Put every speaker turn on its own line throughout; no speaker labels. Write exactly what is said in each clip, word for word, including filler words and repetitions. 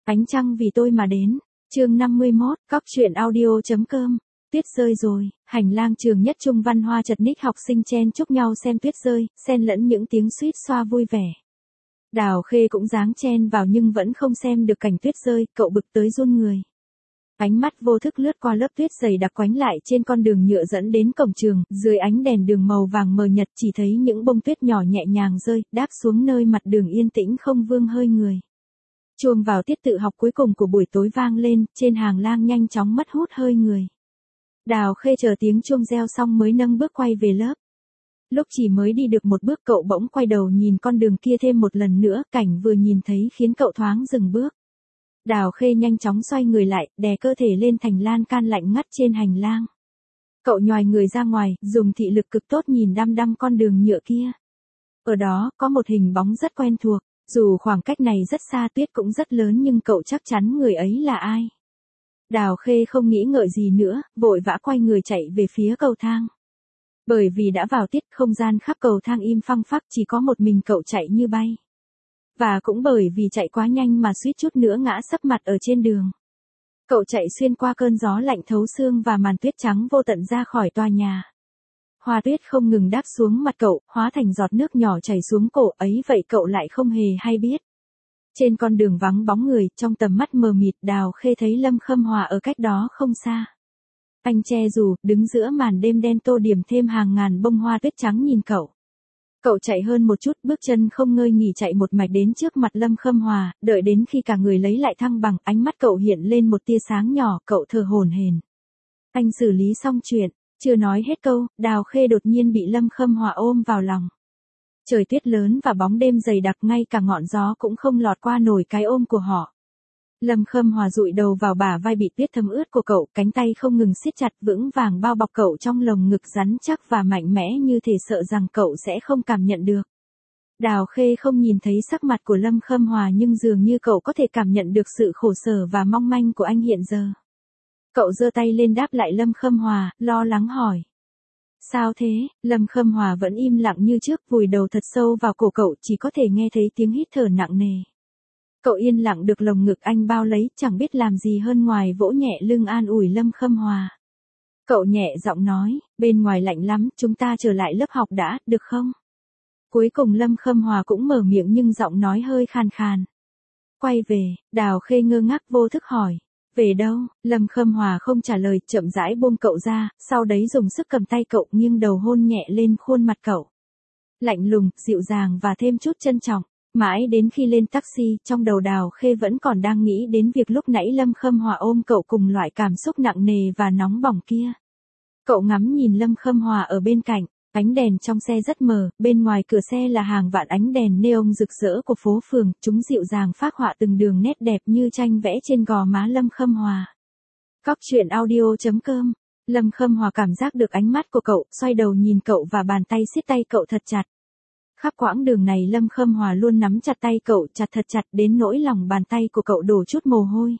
Ánh trăng vì tôi mà đến. Chương năm mươi mốt, cóc truyện audio chấm com. Tuyết rơi rồi, hành lang trường nhất trung văn hoa chật ních học sinh chen chúc nhau xem tuyết rơi, xen lẫn những tiếng suýt xoa vui vẻ. Đào Khê cũng dáng chen vào nhưng vẫn không xem được cảnh tuyết rơi, cậu bực tới run người. Ánh mắt vô thức lướt qua lớp tuyết dày đặc quánh lại trên con đường nhựa dẫn đến cổng trường, dưới ánh đèn đường màu vàng mờ nhật chỉ thấy những bông tuyết nhỏ nhẹ nhàng rơi, đáp xuống nơi mặt đường yên tĩnh không vương hơi người. Chuông vào tiết tự học cuối cùng của buổi tối vang lên, trên hàng lang nhanh chóng mất hút hơi người. Đào Khê chờ tiếng chuông reo xong mới nâng bước quay về lớp. Lúc chỉ mới đi được một bước cậu bỗng quay đầu nhìn con đường kia thêm một lần nữa, cảnh vừa nhìn thấy khiến cậu thoáng dừng bước. Đào Khê nhanh chóng xoay người lại, đè cơ thể lên thành lan can lạnh ngắt trên hành lang. Cậu nhoài người ra ngoài, dùng thị lực cực tốt nhìn đăm đăm con đường nhựa kia. Ở đó, có một hình bóng rất quen thuộc, dù khoảng cách này rất xa tuyết cũng rất lớn nhưng cậu chắc chắn người ấy là ai. Đào Khê không nghĩ ngợi gì nữa, vội vã quay người chạy về phía cầu thang. Bởi vì đã vào tiết, không gian khắp cầu thang im phăng phắc, chỉ có một mình cậu chạy như bay. Và cũng bởi vì chạy quá nhanh mà suýt chút nữa ngã sấp mặt ở trên đường. Cậu chạy xuyên qua cơn gió lạnh thấu xương và màn tuyết trắng vô tận ra khỏi tòa nhà. Hoa tuyết không ngừng đáp xuống mặt cậu, hóa thành giọt nước nhỏ chảy xuống cổ ấy, vậy cậu lại không hề hay biết. Trên con đường vắng bóng người, trong tầm mắt mờ mịt, Đào Khê thấy Lâm Khâm Hòa ở cách đó không xa. Anh che dù, đứng giữa màn đêm đen tô điểm thêm hàng ngàn bông hoa tuyết trắng nhìn cậu. Cậu chạy hơn một chút, bước chân không ngơi nghỉ chạy một mạch đến trước mặt Lâm Khâm Hòa, đợi đến khi cả người lấy lại thăng bằng, ánh mắt cậu hiện lên một tia sáng nhỏ, cậu thở hổn hển. Anh xử lý xong chuyện, chưa nói hết câu, Đào Khê đột nhiên bị Lâm Khâm Hòa ôm vào lòng. Trời tuyết lớn và bóng đêm dày đặc, ngay cả ngọn gió cũng không lọt qua nổi cái ôm của họ. Lâm Khâm Hòa dụi đầu vào bả vai bị tuyết thấm ướt của cậu, cánh tay không ngừng siết chặt vững vàng bao bọc cậu trong lồng ngực rắn chắc và mạnh mẽ như thể sợ rằng cậu sẽ không cảm nhận được. Đào Khê không nhìn thấy sắc mặt của Lâm Khâm Hòa nhưng dường như cậu có thể cảm nhận được sự khổ sở và mong manh của anh hiện giờ. Cậu giơ tay lên đáp lại Lâm Khâm Hòa, lo lắng hỏi. Sao thế? Lâm Khâm Hòa vẫn im lặng như trước, vùi đầu thật sâu vào cổ cậu, chỉ có thể nghe thấy tiếng hít thở nặng nề. Cậu yên lặng được lồng ngực anh bao lấy, chẳng biết làm gì hơn ngoài vỗ nhẹ lưng an ủi Lâm Khâm Hòa. Cậu nhẹ giọng nói, bên ngoài lạnh lắm, chúng ta trở lại lớp học đã, được không? Cuối cùng Lâm Khâm Hòa cũng mở miệng nhưng giọng nói hơi khàn khàn. Quay về, Đào Khê ngơ ngác vô thức hỏi. Về đâu? Lâm Khâm Hòa không trả lời, chậm rãi buông cậu ra, sau đấy dùng sức cầm tay cậu nghiêng đầu hôn nhẹ lên khuôn mặt cậu. Lạnh lùng, dịu dàng và thêm chút trân trọng. Mãi đến khi lên taxi, trong đầu Đào Khê vẫn còn đang nghĩ đến việc lúc nãy Lâm Khâm Hòa ôm cậu cùng loại cảm xúc nặng nề và nóng bỏng kia. Cậu ngắm nhìn Lâm Khâm Hòa ở bên cạnh, ánh đèn trong xe rất mờ, bên ngoài cửa xe là hàng vạn ánh đèn neon rực rỡ của phố phường, chúng dịu dàng phác họa từng đường nét đẹp như tranh vẽ trên gò má Lâm Khâm Hòa. Cóc truyện audio chấm com. Lâm Khâm Hòa cảm giác được ánh mắt của cậu, xoay đầu nhìn cậu và bàn tay siết tay cậu thật chặt. Khắp quãng đường này Lâm Khâm Hòa luôn nắm chặt tay cậu chặt thật chặt đến nỗi lòng bàn tay của cậu đổ chút mồ hôi.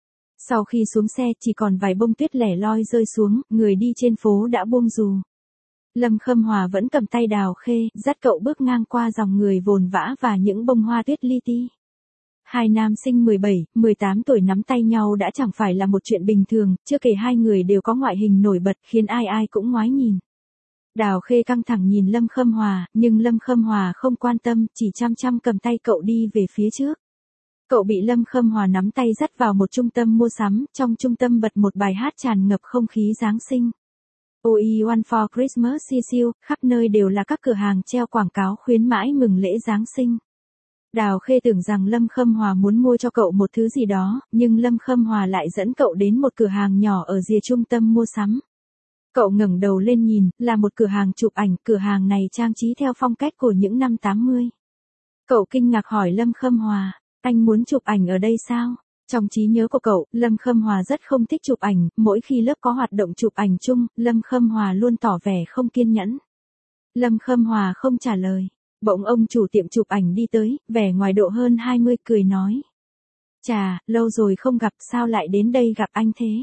Sau khi xuống xe chỉ còn vài bông tuyết lẻ loi rơi xuống, người đi trên phố đã buông dù. Lâm Khâm Hòa vẫn cầm tay Đào Khê, dắt cậu bước ngang qua dòng người vồn vã và những bông hoa tuyết li ti. Hai nam sinh mười bảy, mười tám tuổi nắm tay nhau đã chẳng phải là một chuyện bình thường, chưa kể hai người đều có ngoại hình nổi bật khiến ai ai cũng ngoái nhìn. Đào Khê căng thẳng nhìn Lâm Khâm Hòa, nhưng Lâm Khâm Hòa không quan tâm, chỉ chăm chăm cầm tay cậu đi về phía trước. Cậu bị Lâm Khâm Hòa nắm tay dắt vào một trung tâm mua sắm, trong trung tâm bật một bài hát tràn ngập không khí Giáng sinh. Oh I Want for Christmas is You, khắp nơi đều là các cửa hàng treo quảng cáo khuyến mãi mừng lễ Giáng sinh. Đào Khê tưởng rằng Lâm Khâm Hòa muốn mua cho cậu một thứ gì đó, nhưng Lâm Khâm Hòa lại dẫn cậu đến một cửa hàng nhỏ ở rìa trung tâm mua sắm. Cậu ngẩng đầu lên nhìn, là một cửa hàng chụp ảnh, cửa hàng này trang trí theo phong cách của những năm tám mươi. Cậu kinh ngạc hỏi Lâm Khâm Hòa, anh muốn chụp ảnh ở đây sao? Trong trí nhớ của cậu, Lâm Khâm Hòa rất không thích chụp ảnh, mỗi khi lớp có hoạt động chụp ảnh chung, Lâm Khâm Hòa luôn tỏ vẻ không kiên nhẫn. Lâm Khâm Hòa không trả lời, bỗng ông chủ tiệm chụp ảnh đi tới, vẻ ngoài độ hơn hai mươi, cười nói. Chà, lâu rồi không gặp, sao lại đến đây gặp anh thế?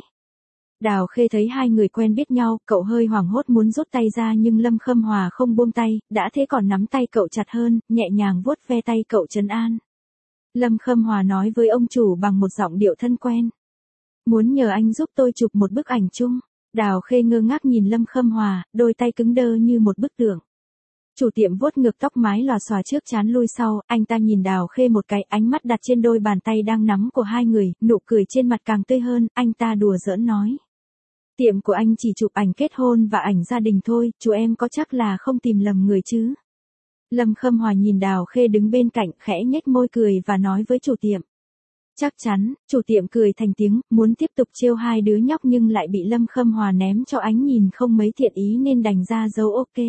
Đào Khê thấy hai người quen biết nhau, cậu hơi hoảng hốt muốn rút tay ra nhưng Lâm Khâm Hòa không buông tay, đã thế còn nắm tay cậu chặt hơn, nhẹ nhàng vuốt ve tay cậu trấn an. Lâm Khâm Hòa nói với ông chủ bằng một giọng điệu thân quen. Muốn nhờ anh giúp tôi chụp một bức ảnh chung. Đào Khê ngơ ngác nhìn Lâm Khâm Hòa, đôi tay cứng đơ như một bức tượng. Chủ tiệm vuốt ngược tóc mái lòa xòa trước trán lui sau, anh ta nhìn Đào Khê một cái, ánh mắt đặt trên đôi bàn tay đang nắm của hai người, nụ cười trên mặt càng tươi hơn, anh ta đùa giỡn nói. Tiệm của anh chỉ chụp ảnh kết hôn và ảnh gia đình thôi, chú em có chắc là không tìm lầm người chứ? Lâm Khâm Hòa nhìn Đào Khê đứng bên cạnh, khẽ nhếch môi cười và nói với chủ tiệm. Chắc chắn, chủ tiệm cười thành tiếng, muốn tiếp tục trêu hai đứa nhóc nhưng lại bị Lâm Khâm Hòa ném cho ánh nhìn không mấy thiện ý nên đành ra dấu ok.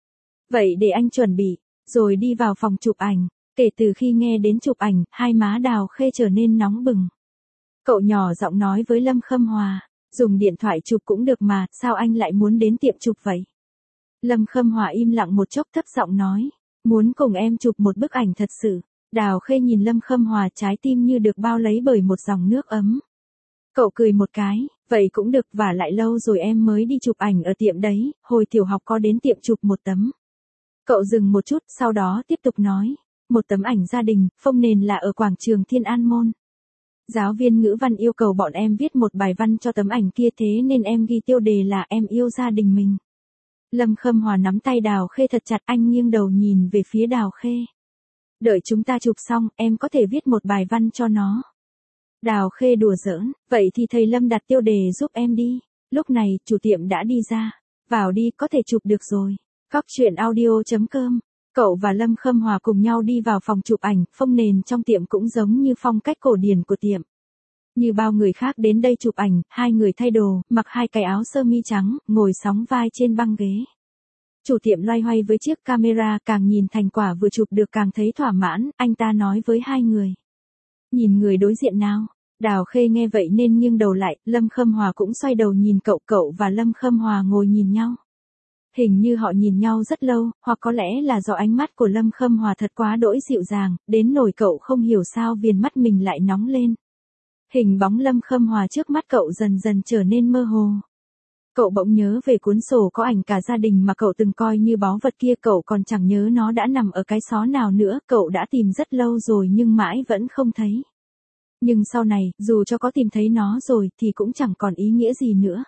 Vậy để anh chuẩn bị, rồi đi vào phòng chụp ảnh. Kể từ khi nghe đến chụp ảnh, hai má Đào Khê trở nên nóng bừng. Cậu nhỏ giọng nói với Lâm Khâm Hòa, dùng điện thoại chụp cũng được mà, sao anh lại muốn đến tiệm chụp vậy? Lâm Khâm Hòa im lặng một chốc thấp giọng nói, muốn cùng em chụp một bức ảnh thật sự. Đào Khê nhìn Lâm Khâm Hòa, trái tim như được bao lấy bởi một dòng nước ấm. Cậu cười một cái, vậy cũng được, và lại lâu rồi em mới đi chụp ảnh ở tiệm đấy, hồi tiểu học có đến tiệm chụp một tấm. Cậu dừng một chút, sau đó tiếp tục nói, một tấm ảnh gia đình, phông nền là ở quảng trường Thiên An Môn. Giáo viên ngữ văn yêu cầu bọn em viết một bài văn cho tấm ảnh kia, thế nên em ghi tiêu đề là em yêu gia đình mình. Lâm Khâm Hòa nắm tay Đào Khê thật chặt, anh nghiêng đầu nhìn về phía Đào Khê. Đợi chúng ta chụp xong, em có thể viết một bài văn cho nó. Đào Khê đùa giỡn, vậy thì thầy Lâm đặt tiêu đề giúp em đi. Lúc này, chủ tiệm đã đi ra. Vào đi, có thể chụp được rồi. Cóc truyện audio chấm com. Cậu và Lâm Khâm Hòa cùng nhau đi vào phòng chụp ảnh, phông nền trong tiệm cũng giống như phong cách cổ điển của tiệm. Như bao người khác đến đây chụp ảnh, hai người thay đồ, mặc hai cái áo sơ mi trắng, ngồi sóng vai trên băng ghế. Chủ tiệm loay hoay với chiếc camera, càng nhìn thành quả vừa chụp được càng thấy thỏa mãn, anh ta nói với hai người. Nhìn người đối diện nào. Đào Khê nghe vậy nên nghiêng đầu lại, Lâm Khâm Hòa cũng xoay đầu nhìn cậu, cậu và Lâm Khâm Hòa ngồi nhìn nhau. Hình như họ nhìn nhau rất lâu, hoặc có lẽ là do ánh mắt của Lâm Khâm Hòa thật quá đỗi dịu dàng, đến nỗi cậu không hiểu sao viền mắt mình lại nóng lên. Hình bóng Lâm Khâm Hòa trước mắt cậu dần dần trở nên mơ hồ. Cậu bỗng nhớ về cuốn sổ có ảnh cả gia đình mà cậu từng coi như báu vật kia, cậu còn chẳng nhớ nó đã nằm ở cái xó nào nữa, cậu đã tìm rất lâu rồi nhưng mãi vẫn không thấy. Nhưng sau này, dù cho có tìm thấy nó rồi thì cũng chẳng còn ý nghĩa gì nữa.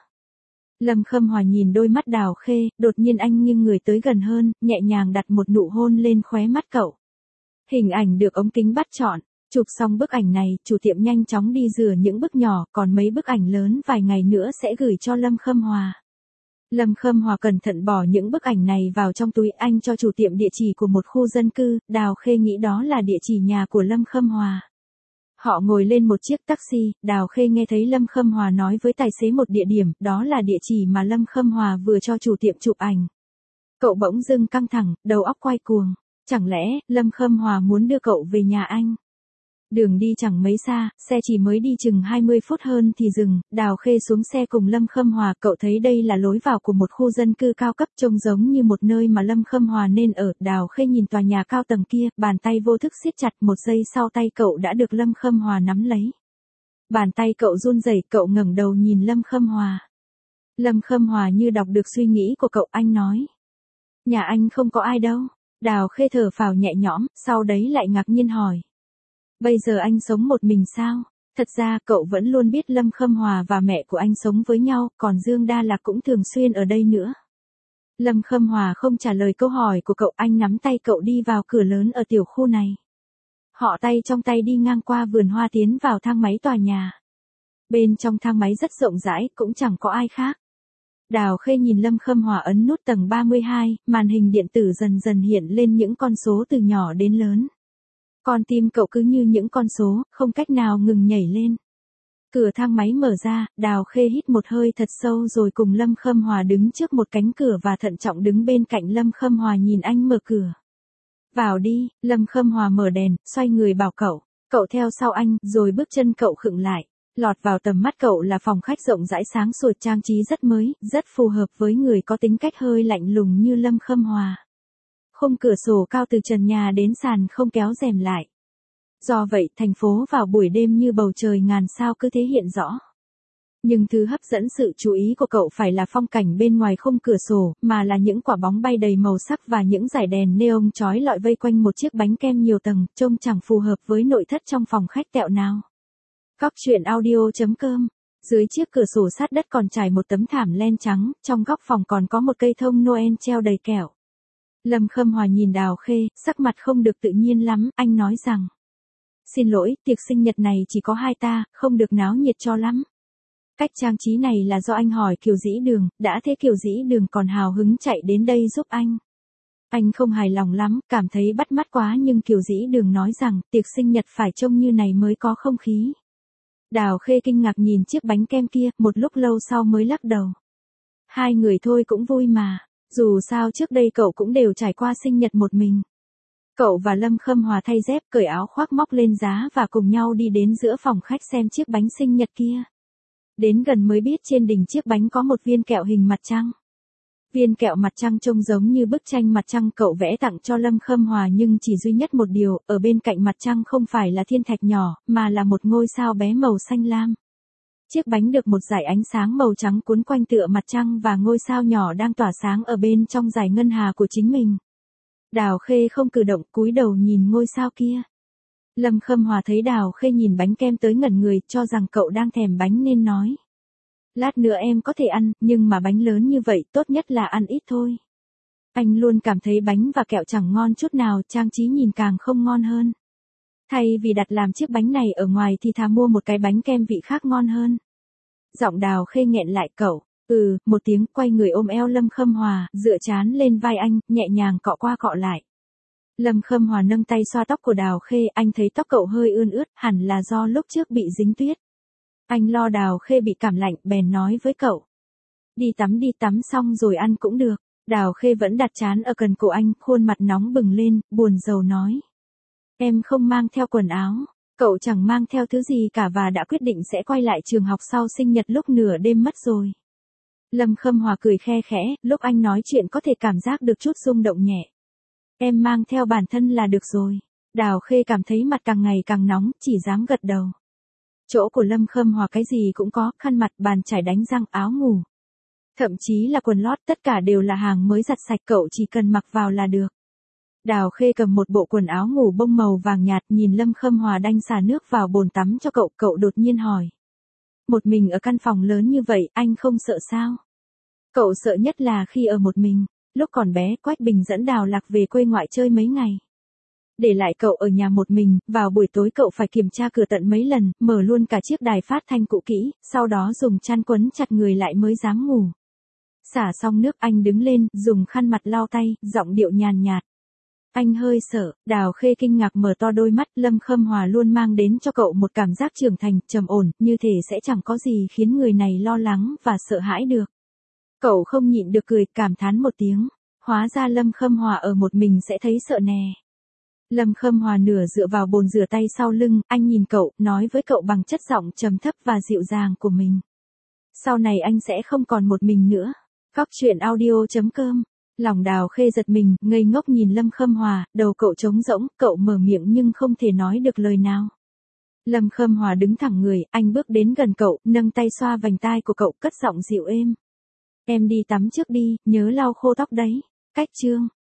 Lâm Khâm Hòa nhìn đôi mắt Đào Khê, đột nhiên anh nghiêng người tới gần hơn, nhẹ nhàng đặt một nụ hôn lên khóe mắt cậu. Hình ảnh được ống kính bắt chọn. Chụp xong bức ảnh này, chủ tiệm nhanh chóng đi rửa những bức nhỏ, còn mấy bức ảnh lớn vài ngày nữa sẽ gửi cho Lâm Khâm Hòa. Lâm Khâm Hòa cẩn thận bỏ những bức ảnh này vào trong túi, anh cho chủ tiệm địa chỉ của một khu dân cư, Đào Khê nghĩ đó là địa chỉ nhà của Lâm Khâm Hòa. Họ ngồi lên một chiếc taxi, Đào Khê nghe thấy Lâm Khâm Hòa nói với tài xế một địa điểm, đó là địa chỉ mà Lâm Khâm Hòa vừa cho chủ tiệm chụp ảnh. Cậu bỗng dưng căng thẳng, đầu óc quay cuồng. Chẳng lẽ, Lâm Khâm Hòa muốn đưa cậu về nhà anh? Đường đi chẳng mấy xa, xe chỉ mới đi chừng hai mươi phút hơn thì dừng, Đào Khê xuống xe cùng Lâm Khâm Hòa, cậu thấy đây là lối vào của một khu dân cư cao cấp trông giống như một nơi mà Lâm Khâm Hòa nên ở. Đào Khê nhìn tòa nhà cao tầng kia, bàn tay vô thức siết chặt, một giây sau tay cậu đã được Lâm Khâm Hòa nắm lấy. Bàn tay cậu run rẩy, cậu ngẩng đầu nhìn Lâm Khâm Hòa. Lâm Khâm Hòa như đọc được suy nghĩ của cậu, anh nói. Nhà anh không có ai đâu. Đào Khê thở phào nhẹ nhõm, sau đấy lại ngạc nhiên hỏi. Bây giờ anh sống một mình sao? Thật ra cậu vẫn luôn biết Lâm Khâm Hòa và mẹ của anh sống với nhau, còn Dương Đa Lạc cũng thường xuyên ở đây nữa. Lâm Khâm Hòa không trả lời câu hỏi của cậu, anh nắm tay cậu đi vào cửa lớn ở tiểu khu này. Họ tay trong tay đi ngang qua vườn hoa tiến vào thang máy tòa nhà. Bên trong thang máy rất rộng rãi, cũng chẳng có ai khác. Đào Khê nhìn Lâm Khâm Hòa ấn nút tầng ba mươi hai, màn hình điện tử dần dần hiện lên những con số từ nhỏ đến lớn. Con tim cậu cứ như những con số, không cách nào ngừng nhảy lên. Cửa thang máy mở ra, Đào Khê hít một hơi thật sâu rồi cùng Lâm Khâm Hòa đứng trước một cánh cửa và thận trọng đứng bên cạnh Lâm Khâm Hòa nhìn anh mở cửa. Vào đi, Lâm Khâm Hòa mở đèn, xoay người bảo cậu, cậu theo sau anh, rồi bước chân cậu khựng lại. Lọt vào tầm mắt cậu là phòng khách rộng rãi sáng sủa, trang trí rất mới, rất phù hợp với người có tính cách hơi lạnh lùng như Lâm Khâm Hòa. Khung cửa sổ cao từ trần nhà đến sàn không kéo rèm lại. Do vậy, thành phố vào buổi đêm như bầu trời ngàn sao cứ thế hiện rõ. Nhưng thứ hấp dẫn sự chú ý của cậu phải là phong cảnh bên ngoài khung cửa sổ, mà là những quả bóng bay đầy màu sắc và những dải đèn neon chói lọi vây quanh một chiếc bánh kem nhiều tầng, trông chẳng phù hợp với nội thất trong phòng khách tẹo nào. Cóc truyện audio chấm com. Dưới chiếc cửa sổ sát đất còn trải một tấm thảm len trắng, trong góc phòng còn có một cây thông Noel treo đầy kẹo. Lâm Khâm Hòa nhìn Đào Khê, sắc mặt không được tự nhiên lắm, anh nói rằng: "Xin lỗi, tiệc sinh nhật này chỉ có hai ta, không được náo nhiệt cho lắm. Cách trang trí này là do anh hỏi Kiều Dĩ Đường, đã thế Kiều Dĩ Đường còn hào hứng chạy đến đây giúp anh." Anh không hài lòng lắm, cảm thấy bắt mắt quá, nhưng Kiều Dĩ Đường nói rằng tiệc sinh nhật phải trông như này mới có không khí. Đào Khê kinh ngạc nhìn chiếc bánh kem kia, một lúc lâu sau mới lắc đầu. Hai người thôi cũng vui mà, dù sao trước đây cậu cũng đều trải qua sinh nhật một mình. Cậu và Lâm Khâm Hòa thay dép, cởi áo khoác, móc lên giá và cùng nhau đi đến giữa phòng khách xem chiếc bánh sinh nhật kia. Đến gần mới biết trên đỉnh chiếc bánh có một viên kẹo hình mặt trăng. Viên kẹo mặt trăng trông giống như bức tranh mặt trăng cậu vẽ tặng cho Lâm Khâm Hòa, nhưng chỉ duy nhất một điều, ở bên cạnh mặt trăng không phải là thiên thạch nhỏ, mà là một ngôi sao bé màu xanh lam. Chiếc bánh được một dải ánh sáng màu trắng cuốn quanh tựa mặt trăng, và ngôi sao nhỏ đang tỏa sáng ở bên trong dải ngân hà của chính mình. Đào Khê không cử động, cúi đầu nhìn ngôi sao kia. Lâm Khâm Hòa thấy Đào Khê nhìn bánh kem tới ngẩn người, cho rằng cậu đang thèm bánh nên nói: "Lát nữa em có thể ăn, nhưng mà bánh lớn như vậy tốt nhất là ăn ít thôi." Anh luôn cảm thấy bánh và kẹo chẳng ngon chút nào, trang trí nhìn càng không ngon hơn. Thay vì đặt làm chiếc bánh này ở ngoài thì thà mua một cái bánh kem vị khác ngon hơn. Giọng Đào Khê nghẹn lại, cậu, ừ, một tiếng, quay người ôm eo Lâm Khâm Hòa, dựa trán lên vai anh, nhẹ nhàng cọ qua cọ lại. Lâm Khâm Hòa nâng tay xoa tóc của Đào Khê, anh thấy tóc cậu hơi ươn ướt, hẳn là do lúc trước bị dính tuyết. Anh lo Đào Khê bị cảm lạnh, bèn nói với cậu: "Đi tắm đi, tắm xong rồi ăn cũng được." Đào Khê vẫn đặt trán ở cần cổ anh, khuôn mặt nóng bừng lên, buồn rầu nói: "Em không mang theo quần áo." Cậu chẳng mang theo thứ gì cả và đã quyết định sẽ quay lại trường học sau sinh nhật lúc nửa đêm mất rồi. Lâm Khâm Hòa cười khe khẽ, lúc anh nói chuyện có thể cảm giác được chút rung động nhẹ. "Em mang theo bản thân là được rồi." Đào Khê cảm thấy mặt càng ngày càng nóng, chỉ dám gật đầu. Chỗ của Lâm Khâm Hòa cái gì cũng có, khăn mặt, bàn chải đánh răng, áo ngủ. Thậm chí là quần lót, tất cả đều là hàng mới giặt sạch, cậu chỉ cần mặc vào là được. Đào Khê cầm một bộ quần áo ngủ bông màu vàng nhạt, nhìn Lâm Khâm Hòa đanh xả nước vào bồn tắm cho cậu, cậu đột nhiên hỏi: "Một mình ở căn phòng lớn như vậy, anh không sợ sao?" Cậu sợ nhất là khi ở một mình. Lúc còn bé, Quách Bình dẫn Đào Lạc về quê ngoại chơi mấy ngày. Để lại cậu ở nhà một mình, vào buổi tối cậu phải kiểm tra cửa tận mấy lần, mở luôn cả chiếc đài phát thanh cũ kỹ, sau đó dùng chăn quấn chặt người lại mới dám ngủ. Xả xong nước, anh đứng lên, dùng khăn mặt lau tay, giọng điệu nhàn nhạt: "Anh hơi sợ." Đào Khê kinh ngạc mở to đôi mắt, Lâm Khâm Hòa luôn mang đến cho cậu một cảm giác trưởng thành, trầm ổn, như thể sẽ chẳng có gì khiến người này lo lắng và sợ hãi được. Cậu không nhịn được cười, cảm thán một tiếng. Hóa ra Lâm Khâm Hòa ở một mình sẽ thấy sợ nè. Lâm Khâm Hòa nửa dựa vào bồn rửa tay sau lưng, anh nhìn cậu, nói với cậu bằng chất giọng trầm thấp và dịu dàng của mình: "Sau này anh sẽ không còn một mình nữa." Cóc truyện audio chấm com. Lòng Đào Khê giật mình, ngây ngốc nhìn Lâm Khâm Hòa, đầu cậu trống rỗng, cậu mở miệng nhưng không thể nói được lời nào. Lâm Khâm Hòa đứng thẳng người, anh bước đến gần cậu, nâng tay xoa vành tai của cậu, cất giọng dịu êm: "Em đi tắm trước đi, nhớ lau khô tóc đấy." Cách chương